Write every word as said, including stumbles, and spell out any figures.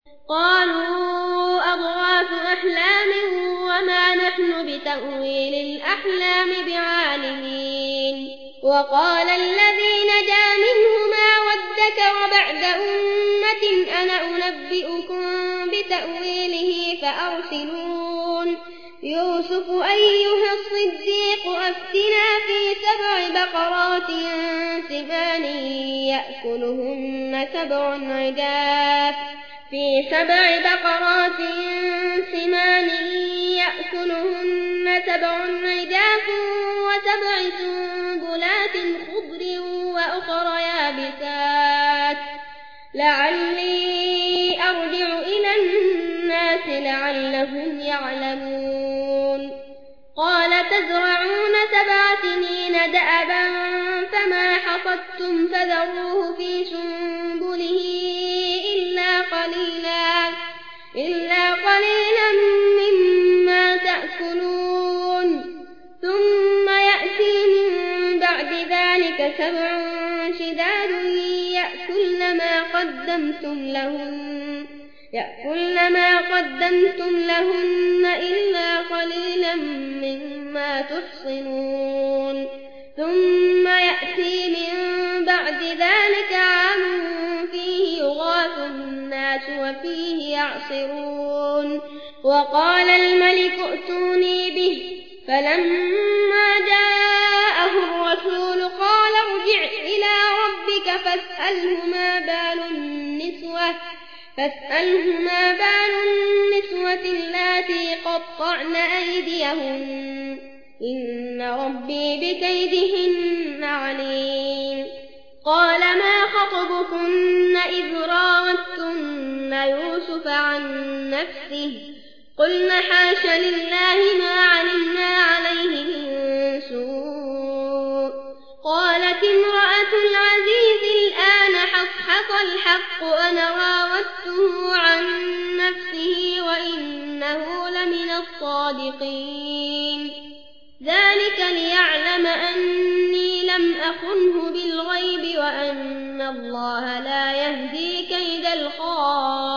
قالوا أضغاث أحلام وما نحن بتأويل الأحلام بعالمين وقال الذي نجا منهما وادكر بعد أمة أنا أنبئكم بتأويله فأرسلون يوسف أيها الصديق أفتنا في سبع بقرات سمان يأكلهن سبع عجاف في سبع بقرات سمان يأكلهن سبع عجاف وسبع سنبلات خضر وأخر يابسات لعلي أرجع إلى الناس لعلهم يعلمون قال تزرعون سبع سنين دأبا فما حصدتم فذروه في سنبله إلا قليلا إلا قليلا مما تأكلون ثم يأتي من بعد ذلك سبع شداد يأكلن ما قدمتم لهن يأكلن ما قدمتم لهن إلا قليلا مما تحصنون ثم يأتي من بعد ذلك عام فيه يغاث الناس وفيه يعصرون وقال الملك ائتوني به فلما جاءه الرسول قال ارجع إلى ربك فاسأله ما بال النسوة فاسأله ما بال النسوة اللاتي قطعن أيديهن إن ربي بكيدهن عليم قال ما خطبكن إذ راوتن يوسف عن نفسه قلن حاش لله ما علمنا عليه من سوء قالت امرأة العزيز الآن حصحص الحق أنا راودته عن نفسه وإنه لمن الصادقين ذلك ليعلم أني لم أخنه بالغيب وأن الله لا يهدي كيد الخائنين